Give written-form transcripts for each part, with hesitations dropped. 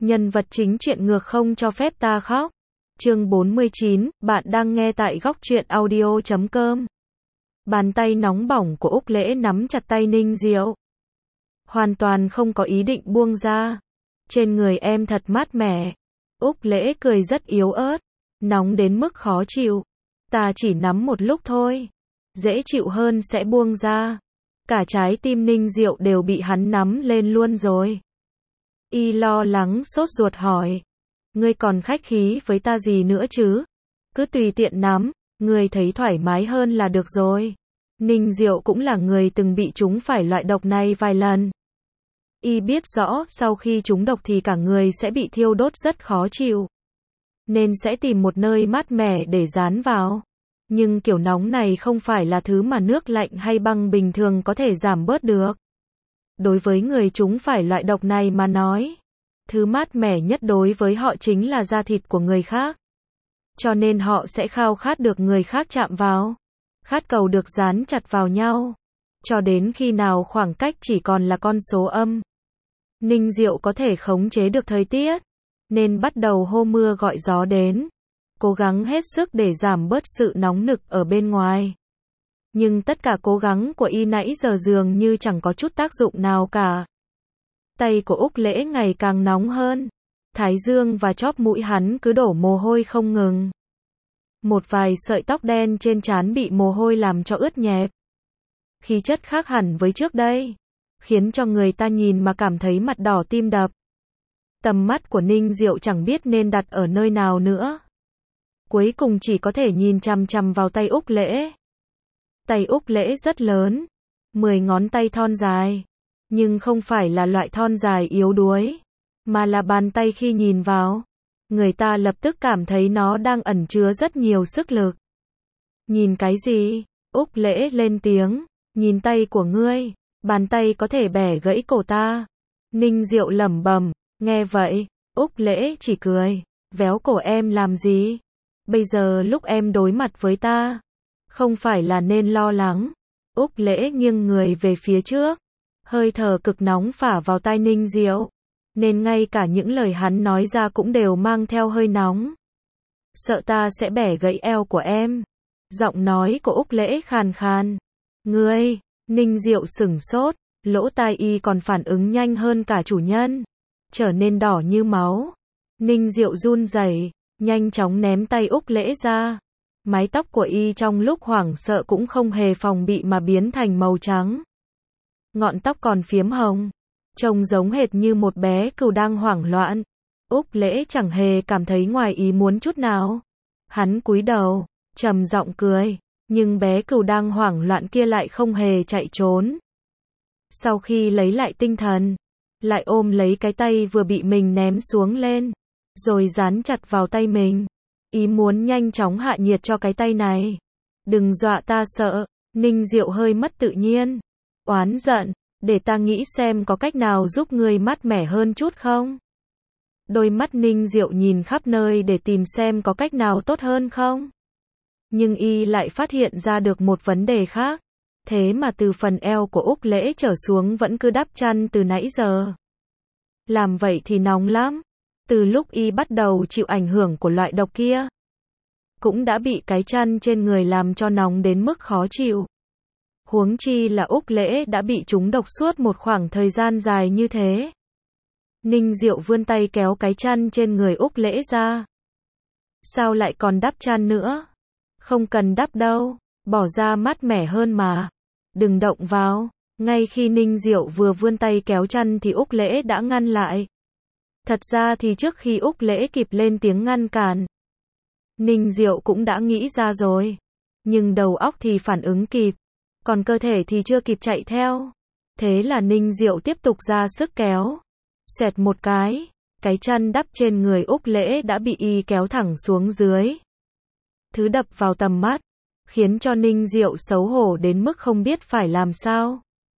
Nhân vật chính truyện ngược không cho phép ta khóc. Chương 49, bạn đang nghe tại góc truyện audio.com. Bàn tay nóng bỏng của Úc Lễ nắm chặt tay Ninh Diệu. Hoàn toàn không có ý định buông ra. Trên người em thật mát mẻ. Úc Lễ cười rất yếu ớt. Nóng đến mức khó chịu. Ta chỉ nắm một lúc thôi. Dễ chịu hơn sẽ buông ra. Cả trái tim Ninh Diệu đều bị hắn nắm lên luôn rồi. Y lo lắng sốt ruột hỏi. Ngươi còn khách khí với ta gì nữa chứ? Cứ tùy tiện nắm, ngươi thấy thoải mái hơn là được rồi. Ninh Diệu cũng là người từng bị trúng phải loại độc này vài lần. Y biết rõ sau khi trúng độc thì cả người sẽ bị thiêu đốt rất khó chịu. Nên sẽ tìm một nơi mát mẻ để dán vào. Nhưng kiểu nóng này không phải là thứ mà nước lạnh hay băng bình thường có thể giảm bớt được. Đối với người trúng phải loại độc này mà nói, thứ mát mẻ nhất đối với họ chính là da thịt của người khác. Cho nên họ sẽ khao khát được người khác chạm vào, khát cầu được dán chặt vào nhau, cho đến khi nào khoảng cách chỉ còn là con số âm. Ninh Diệu có thể khống chế được thời tiết, nên bắt đầu hô mưa gọi gió đến, cố gắng hết sức để giảm bớt sự nóng nực ở bên ngoài. Nhưng tất cả cố gắng của y nãy giờ dường như chẳng có chút tác dụng nào cả. Tay của Úc Lễ ngày càng nóng hơn. Thái dương và chóp mũi hắn cứ đổ mồ hôi không ngừng. Một vài sợi tóc đen trên trán bị mồ hôi làm cho ướt nhẹp. Khí chất khác hẳn với trước đây, khiến cho người ta nhìn mà cảm thấy mặt đỏ tim đập. Tầm mắt của Ninh Diệu chẳng biết nên đặt ở nơi nào nữa. Cuối cùng chỉ có thể nhìn chằm chằm vào tay Úc Lễ. Tay Úc Lễ rất lớn, 10 ngón tay thon dài, nhưng không phải là loại thon dài yếu đuối, mà là bàn tay khi nhìn vào, người ta lập tức cảm thấy nó đang ẩn chứa rất nhiều sức lực. Nhìn cái gì? Úc Lễ lên tiếng, nhìn tay của ngươi, bàn tay có thể bẻ gãy cổ ta. Ninh Diệu lẩm bẩm, nghe vậy, Úc Lễ chỉ cười, véo cổ em làm gì? Bây giờ lúc em đối mặt với ta, không phải là nên lo lắng. Úc Lễ nghiêng người về phía trước, hơi thở cực nóng phả vào tai Ninh Diệu, nên ngay cả những lời hắn nói ra cũng đều mang theo hơi nóng. Sợ ta sẽ bẻ gãy eo của em. Giọng nói của Úc Lễ khàn khàn. Ngươi, Ninh Diệu sửng sốt, lỗ tai y còn phản ứng nhanh hơn cả chủ nhân, trở nên đỏ như máu. Ninh Diệu run rẩy, nhanh chóng ném tay Úc Lễ ra. Mái tóc của y trong lúc hoảng sợ cũng không hề phòng bị mà biến thành màu trắng. Ngọn tóc còn phiếm hồng, trông giống hệt như một bé cừu đang hoảng loạn. Úc Lễ chẳng hề cảm thấy ngoài ý muốn chút nào. Hắn cúi đầu, trầm giọng cười, nhưng bé cừu đang hoảng loạn kia lại không hề chạy trốn. Sau khi lấy lại tinh thần, lại ôm lấy cái tay vừa bị mình ném xuống lên, rồi dán chặt vào tay mình. Ý muốn nhanh chóng hạ nhiệt cho cái tay này. Đừng dọa ta sợ. Ninh Diệu hơi mất tự nhiên, oán giận, để ta nghĩ xem có cách nào giúp ngươi mát mẻ hơn chút không? Đôi mắt Ninh Diệu nhìn khắp nơi để tìm xem có cách nào tốt hơn không? Nhưng y lại phát hiện ra được một vấn đề khác. Thế mà từ phần eo của Úc Lễ trở xuống vẫn cứ đắp chăn từ nãy giờ. Làm vậy thì nóng lắm. Từ lúc y bắt đầu chịu ảnh hưởng của loại độc kia, cũng đã bị cái chăn trên người làm cho nóng đến mức khó chịu. Huống chi là Úc Lễ đã bị trúng độc suốt một khoảng thời gian dài như thế. Ninh Diệu vươn tay kéo cái chăn trên người Úc Lễ ra. Sao lại còn đắp chăn nữa? Không cần đắp đâu, bỏ ra mát mẻ hơn mà. Đừng động vào. Ngay khi Ninh Diệu vừa vươn tay kéo chăn thì Úc Lễ đã ngăn lại. Thật ra thì trước khi Úc Lễ kịp lên tiếng ngăn cản, Ninh Diệu cũng đã nghĩ ra rồi. Nhưng đầu óc thì phản ứng kịp, còn cơ thể thì chưa kịp chạy theo. Thế là Ninh Diệu tiếp tục ra sức kéo. Xẹt một cái chăn đắp trên người Úc Lễ đã bị y kéo thẳng xuống dưới. Thứ đập vào tầm mắt, khiến cho Ninh Diệu xấu hổ đến mức không biết phải làm sao.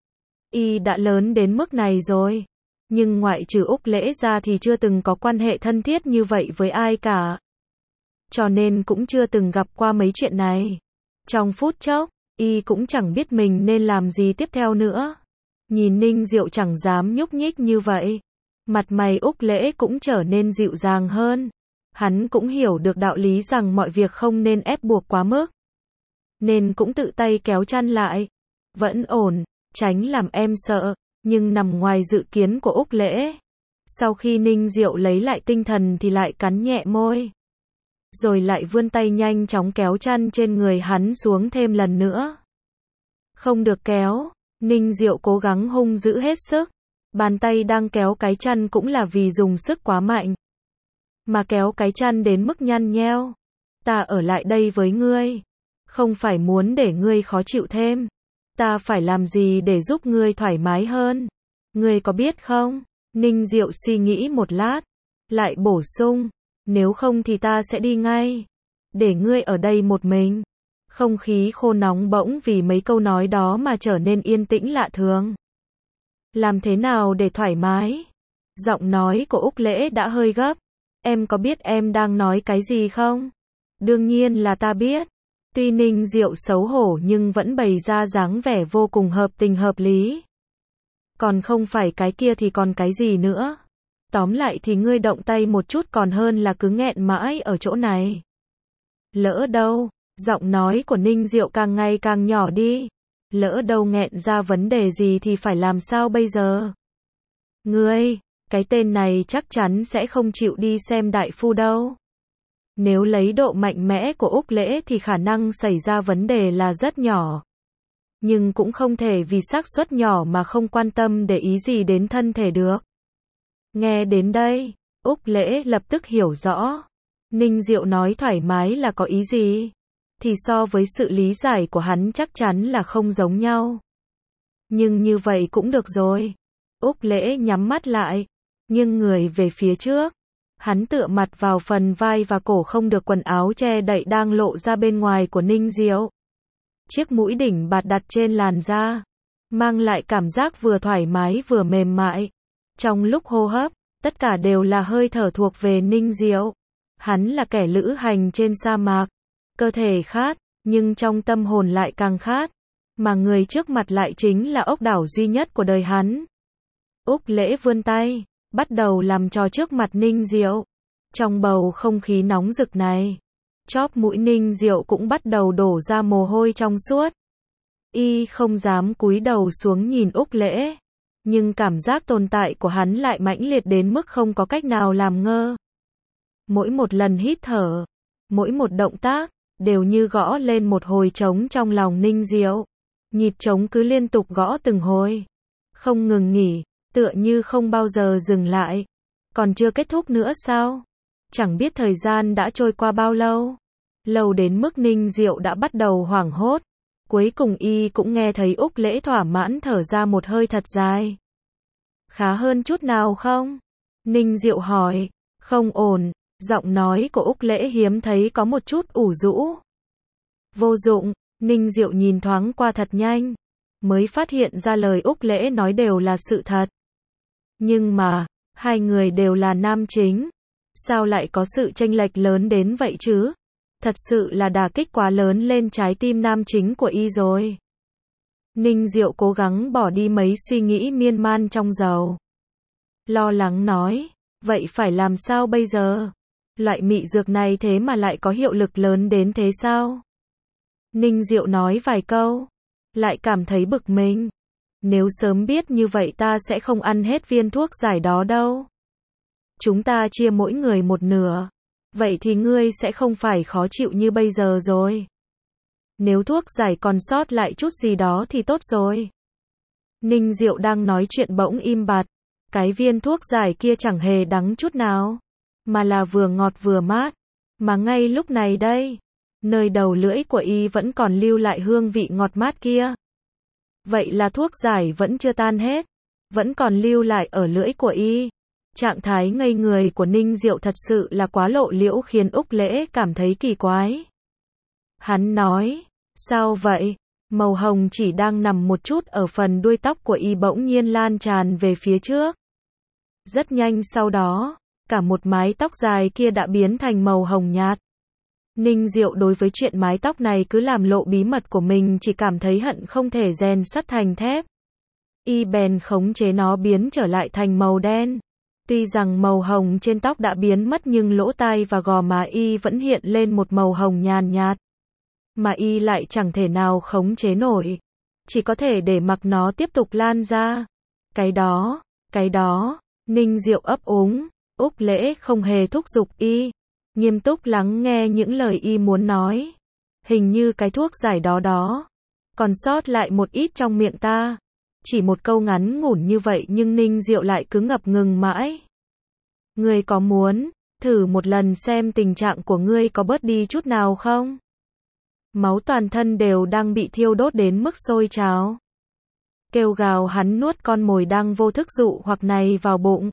Y đã lớn đến mức này rồi, nhưng ngoại trừ Úc Lễ ra thì chưa từng có quan hệ thân thiết như vậy với ai cả. Cho nên cũng chưa từng gặp qua mấy chuyện này. Trong phút chốc, y cũng chẳng biết mình nên làm gì tiếp theo nữa. Nhìn Ninh Diệu chẳng dám nhúc nhích như vậy, Mặt mày Úc Lễ cũng trở nên dịu dàng hơn. Hắn cũng hiểu được đạo lý rằng mọi việc không nên ép buộc quá mức. Nên cũng tự tay kéo chăn lại. Vẫn ổn, tránh làm em sợ, nhưng nằm ngoài dự kiến của Úc Lễ. Sau khi Ninh Diệu lấy lại tinh thần thì lại cắn nhẹ môi. Rồi lại vươn tay nhanh chóng kéo chăn trên người hắn xuống thêm lần nữa. Không được kéo, Ninh Diệu cố gắng hung dữ hết sức. Bàn tay đang kéo cái chăn cũng là vì dùng sức quá mạnh. Mà kéo cái chăn đến mức nhăn nheo. Ta ở lại đây với ngươi. Không phải muốn để ngươi khó chịu thêm. Ta phải làm gì để giúp ngươi thoải mái hơn. Ngươi có biết không? Ninh Diệu suy nghĩ một lát. Lại bổ sung. Nếu không thì ta sẽ đi ngay. Để ngươi ở đây một mình. Không khí khô nóng bỗng vì mấy câu nói đó mà trở nên yên tĩnh lạ thường. Làm thế nào để thoải mái? Giọng nói của Úc Lễ đã hơi gấp. Em có biết em đang nói cái gì không? Đương nhiên là ta biết. Tuy Ninh Diệu xấu hổ nhưng vẫn bày ra dáng vẻ vô cùng hợp tình hợp lý. Còn không phải cái kia thì còn cái gì nữa? Tóm lại thì ngươi động tay một chút còn hơn là cứ nghẹn mãi ở chỗ này. Lỡ đâu, giọng nói của Ninh Diệu càng ngày càng nhỏ đi. Lỡ đâu nghẹn ra vấn đề gì thì phải làm sao bây giờ? Ngươi, cái tên này chắc chắn sẽ không chịu đi xem đại phu đâu. Nếu lấy độ mạnh mẽ của Úc Lễ thì khả năng xảy ra vấn đề là rất nhỏ. Nhưng cũng không thể vì xác suất nhỏ mà không quan tâm để ý gì đến thân thể được. Nghe đến đây, Úc Lễ lập tức hiểu rõ. Ninh Diệu nói thoải mái là có ý gì? Thì so với sự lý giải của hắn chắc chắn là không giống nhau. Nhưng như vậy cũng được rồi. Úc Lễ nhắm mắt lại, nghiêng người về phía trước. Hắn tựa mặt vào phần vai và cổ không được quần áo che đậy đang lộ ra bên ngoài của Ninh Diệu. Chiếc mũi đỉnh bạt đặt trên làn da, mang lại cảm giác vừa thoải mái vừa mềm mại. Trong lúc hô hấp, tất cả đều là hơi thở thuộc về Ninh Diệu. Hắn là kẻ lữ hành trên sa mạc. Cơ thể khát, nhưng trong tâm hồn lại càng khát. Mà người trước mặt lại chính là ốc đảo duy nhất của đời hắn. Úc Lễ vươn tay, bắt đầu làm trò trước mặt Ninh Diệu. Trong bầu không khí nóng rực này, chóp mũi Ninh Diệu cũng bắt đầu đổ ra mồ hôi trong suốt. Y không dám cúi đầu xuống nhìn Úc Lễ. Nhưng cảm giác tồn tại của hắn lại mãnh liệt đến mức không có cách nào làm ngơ. Mỗi một lần hít thở, mỗi một động tác, đều như gõ lên một hồi trống trong lòng Ninh Diệu. Nhịp trống cứ liên tục gõ từng hồi. Không ngừng nghỉ, tựa như không bao giờ dừng lại. Còn chưa kết thúc nữa sao? Chẳng biết thời gian đã trôi qua bao lâu. Lâu đến mức Ninh Diệu đã bắt đầu hoảng hốt. Cuối cùng y cũng nghe thấy Úc Lễ thỏa mãn thở ra một hơi thật dài. Khá hơn chút nào không? Ninh Diệu hỏi. Không ổn. Giọng nói của Úc Lễ hiếm thấy có một chút ủ rũ. Vô dụng. Ninh Diệu nhìn thoáng qua thật nhanh. Mới phát hiện ra lời Úc Lễ nói đều là sự thật. Nhưng mà, hai người đều là nam chính. Sao lại có sự chênh lệch lớn đến vậy chứ? Thật sự là đả kích quá lớn lên trái tim nam chính của y rồi. Ninh Diệu cố gắng bỏ đi mấy suy nghĩ miên man trong đầu. Lo lắng nói, vậy phải làm sao bây giờ? Loại mị dược này thế mà lại có hiệu lực lớn đến thế sao? Ninh Diệu nói vài câu, lại cảm thấy bực mình. Nếu sớm biết như vậy ta sẽ không ăn hết viên thuốc giải đó đâu. Chúng ta chia mỗi người một nửa. Vậy thì ngươi sẽ không phải khó chịu như bây giờ rồi. Nếu thuốc giải còn sót lại chút gì đó thì tốt rồi. Ninh Diệu đang nói chuyện bỗng im bặt. Cái viên thuốc giải kia chẳng hề đắng chút nào. Mà là vừa ngọt vừa mát. Mà ngay lúc này đây, nơi đầu lưỡi của y vẫn còn lưu lại hương vị ngọt mát kia. Vậy là thuốc giải vẫn chưa tan hết. Vẫn còn lưu lại ở lưỡi của y. Trạng thái ngây người của Ninh Diệu thật sự là quá lộ liễu khiến Úc Lễ cảm thấy kỳ quái. Hắn nói, sao vậy? Màu hồng chỉ đang nằm một chút ở phần đuôi tóc của y bỗng nhiên lan tràn về phía trước. Rất nhanh sau đó, cả một mái tóc dài kia đã biến thành màu hồng nhạt. Ninh Diệu đối với chuyện mái tóc này cứ làm lộ bí mật của mình chỉ cảm thấy hận không thể rèn sắt thành thép. Y bèn khống chế nó biến trở lại thành màu đen. Tuy rằng màu hồng trên tóc đã biến mất nhưng lỗ tai và gò má y vẫn hiện lên một màu hồng nhàn nhạt. Mà y lại chẳng thể nào khống chế nổi. Chỉ có thể để mặc nó tiếp tục lan ra. Cái đó, Ninh Diệu ấp úng, Úc Lễ không hề thúc giục y. Nghiêm túc lắng nghe những lời y muốn nói. Hình như cái thuốc giải đó. Còn sót lại một ít trong miệng ta. Chỉ một câu ngắn ngủn như vậy nhưng Ninh Diệu lại cứ ngập ngừng mãi. Ngươi có muốn thử một lần xem tình trạng của ngươi có bớt đi chút nào không? Máu toàn thân đều đang bị thiêu đốt đến mức sôi trào. Kêu gào hắn nuốt con mồi đang vô thức dụ hoặc này vào bụng.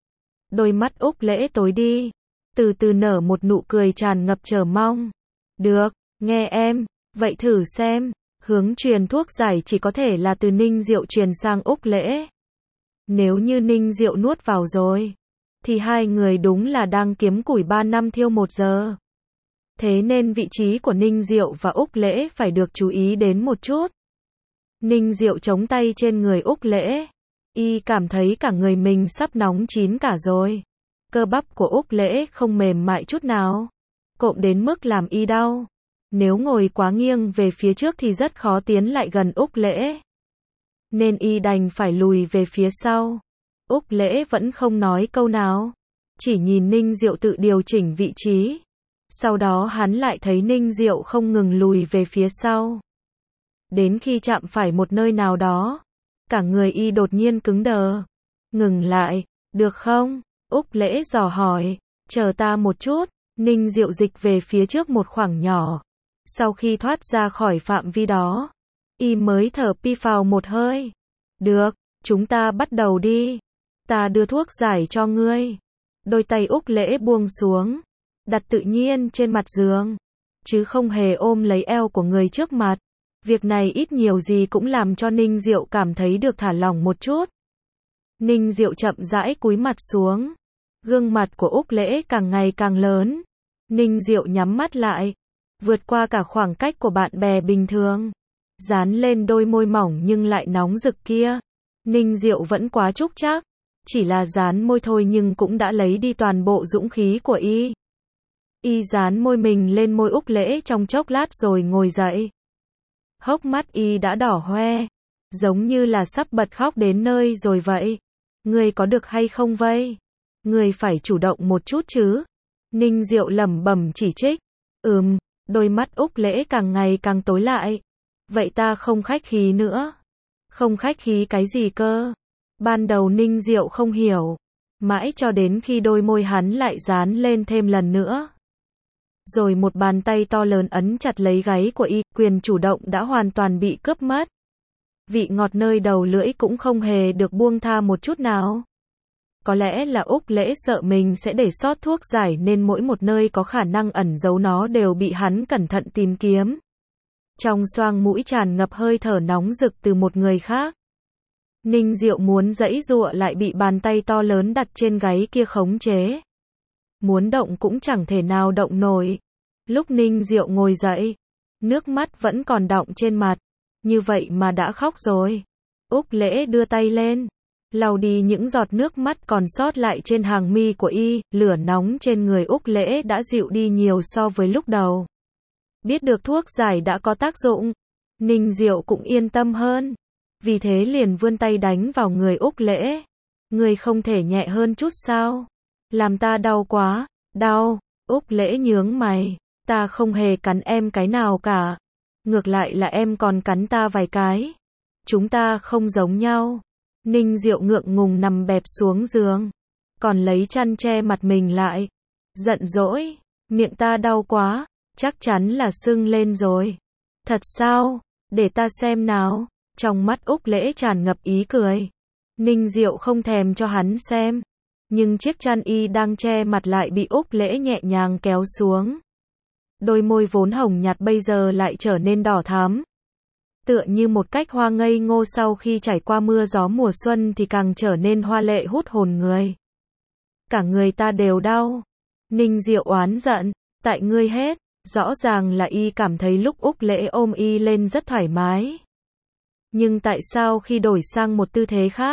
Đôi mắt Úc Lễ tối đi, từ từ nở một nụ cười tràn ngập chờ mong. Được, nghe em, vậy thử xem. Hướng truyền thuốc giải chỉ có thể là từ Ninh Diệu truyền sang Úc Lễ. Nếu như Ninh Diệu nuốt vào rồi, thì hai người đúng là đang kiếm củi 3 năm thiêu 1 giờ. Thế nên vị trí của Ninh Diệu và Úc Lễ phải được chú ý đến một chút. Ninh Diệu chống tay trên người Úc Lễ. Y cảm thấy cả người mình sắp nóng chín cả rồi. Cơ bắp của Úc Lễ không mềm mại chút nào. Cộm đến mức làm y đau. Nếu ngồi quá nghiêng về phía trước thì rất khó tiến lại gần Úc Lễ. Nên y đành phải lùi về phía sau. Úc Lễ vẫn không nói câu nào. Chỉ nhìn Ninh Diệu tự điều chỉnh vị trí. Sau đó hắn lại thấy Ninh Diệu không ngừng lùi về phía sau. Đến khi chạm phải một nơi nào đó, cả người y đột nhiên cứng đờ. Ngừng lại, được không? Úc Lễ dò hỏi. Chờ ta một chút. Ninh Diệu dịch về phía trước một khoảng nhỏ. Sau khi thoát ra khỏi phạm vi đó, y mới thở pi phào một hơi. Được, chúng ta bắt đầu đi. Ta đưa thuốc giải cho ngươi. Đôi tay Úc Lễ buông xuống, đặt tự nhiên trên mặt giường, chứ không hề ôm lấy eo của người trước mặt. Việc này ít nhiều gì cũng làm cho Ninh Diệu cảm thấy được thả lỏng một chút. Ninh Diệu chậm rãi cúi mặt xuống. Gương mặt của Úc Lễ càng ngày càng lớn. Ninh Diệu nhắm mắt lại, vượt qua cả khoảng cách của bạn bè bình thường, dán lên đôi môi mỏng nhưng lại nóng rực kia. Ninh Diệu vẫn quá trúc trác, chỉ là dán môi thôi nhưng cũng đã lấy đi toàn bộ dũng khí của y. Y dán môi mình lên môi Úc Lễ trong chốc lát rồi ngồi dậy. Hốc mắt y đã đỏ hoe, giống như là sắp bật khóc đến nơi rồi vậy. Ngươi có được hay không vậy? Ngươi phải chủ động một chút chứ. Ninh Diệu lẩm bẩm chỉ trích. Đôi mắt Úc Lễ càng ngày càng tối lại. Vậy ta không khách khí nữa. Không khách khí cái gì cơ? Ban đầu Ninh Diệu không hiểu. Mãi cho đến khi đôi môi hắn lại dán lên thêm lần nữa. Rồi một bàn tay to lớn ấn chặt lấy gáy của y, quyền chủ động đã hoàn toàn bị cướp mất. Vị ngọt nơi đầu lưỡi cũng không hề được buông tha một chút nào. Có lẽ là Úc Lễ sợ mình sẽ để sót thuốc giải nên mỗi một nơi có khả năng ẩn giấu nó đều bị hắn cẩn thận tìm kiếm. Trong xoang mũi tràn ngập hơi thở nóng rực từ một người khác. Ninh Diệu muốn giãy giụa lại bị bàn tay to lớn đặt trên gáy kia khống chế. Muốn động cũng chẳng thể nào động nổi. Lúc Ninh Diệu ngồi dậy, nước mắt vẫn còn đọng trên mặt. Như vậy mà đã khóc rồi. Úc Lễ đưa tay lên, lau đi những giọt nước mắt còn sót lại trên hàng mi của y. Lửa nóng trên người Úc Lễ đã dịu đi nhiều so với lúc đầu. Biết được thuốc giải đã có tác dụng, Ninh Diệu cũng yên tâm hơn. Vì thế liền vươn tay đánh vào người Úc Lễ. Người không thể nhẹ hơn chút sao? Làm ta đau quá. Đau. Úc Lễ nhướng mày. Ta không hề cắn em cái nào cả. Ngược lại là em còn cắn ta vài cái. Chúng ta không giống nhau. Ninh Diệu ngượng ngùng nằm bẹp xuống giường, còn lấy chăn che mặt mình lại. Giận dỗi. Miệng ta đau quá. Chắc chắn là sưng lên rồi. Thật sao? Để ta xem nào. Trong mắt Úc Lễ tràn ngập ý cười. Ninh Diệu không thèm cho hắn xem. Nhưng chiếc chăn y đang che mặt lại bị Úc Lễ nhẹ nhàng kéo xuống. Đôi môi vốn hồng nhạt bây giờ lại trở nên đỏ thắm. Tựa như một cách hoa ngây ngô sau khi trải qua mưa gió mùa xuân thì càng trở nên hoa lệ hút hồn người. Cả người ta đều đau. Ninh Diệu oán giận. Tại ngươi hết. Rõ ràng là y cảm thấy lúc Úc Lễ ôm y lên rất thoải mái. Nhưng tại sao khi đổi sang một tư thế khác,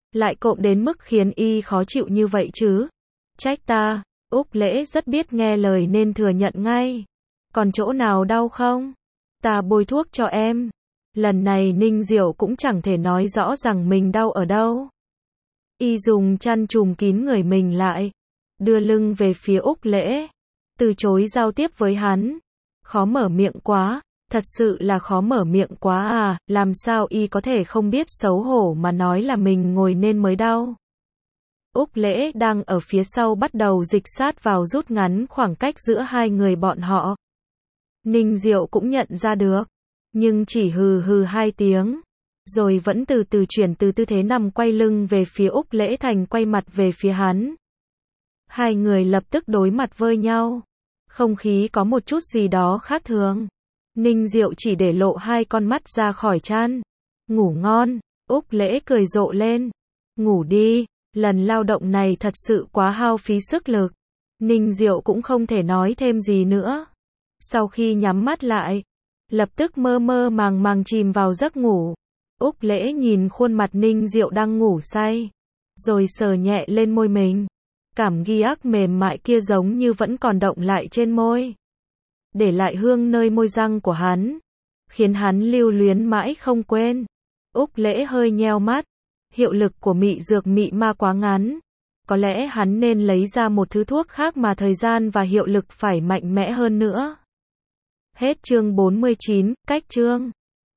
lại cộm đến mức khiến y khó chịu như vậy chứ? Trách ta, Úc Lễ rất biết nghe lời nên thừa nhận ngay. Còn chỗ nào đau không? Ta bôi thuốc cho em. Lần này Ninh Diệu cũng chẳng thể nói rõ rằng mình đau ở đâu. Y dùng chăn trùm kín người mình lại, đưa lưng về phía Úc Lễ, từ chối giao tiếp với hắn. Khó mở miệng quá, thật sự là khó mở miệng quá à, làm sao y có thể không biết xấu hổ mà nói là mình ngồi nên mới đau. Úc Lễ đang ở phía sau bắt đầu dịch sát vào rút ngắn khoảng cách giữa hai người bọn họ. Ninh Diệu cũng nhận ra được, nhưng chỉ hừ hừ hai tiếng, rồi vẫn từ từ chuyển từ tư thế nằm quay lưng về phía Úc Lễ thành quay mặt về phía hắn. Hai người lập tức đối mặt với nhau. Không khí có một chút gì đó khác thường. Ninh Diệu chỉ để lộ hai con mắt ra khỏi chăn. Ngủ ngon, Úc Lễ cười rộ lên. Ngủ đi, lần lao động này thật sự quá hao phí sức lực. Ninh Diệu cũng không thể nói thêm gì nữa. Sau khi nhắm mắt lại, lập tức mơ mơ màng màng chìm vào giấc ngủ. Úc Lễ nhìn khuôn mặt Ninh Diệu đang ngủ say, rồi sờ nhẹ lên môi mình. Cảm ghi-ác mềm mại kia giống như vẫn còn động lại trên môi, để lại hương nơi môi răng của hắn, khiến hắn lưu luyến mãi không quên. Úc Lễ hơi nheo mắt, hiệu lực của mị dược mị ma quá ngắn. Có lẽ hắn nên lấy ra một thứ thuốc khác mà thời gian và hiệu lực phải mạnh mẽ hơn nữa. Hết chương 49, cách chương.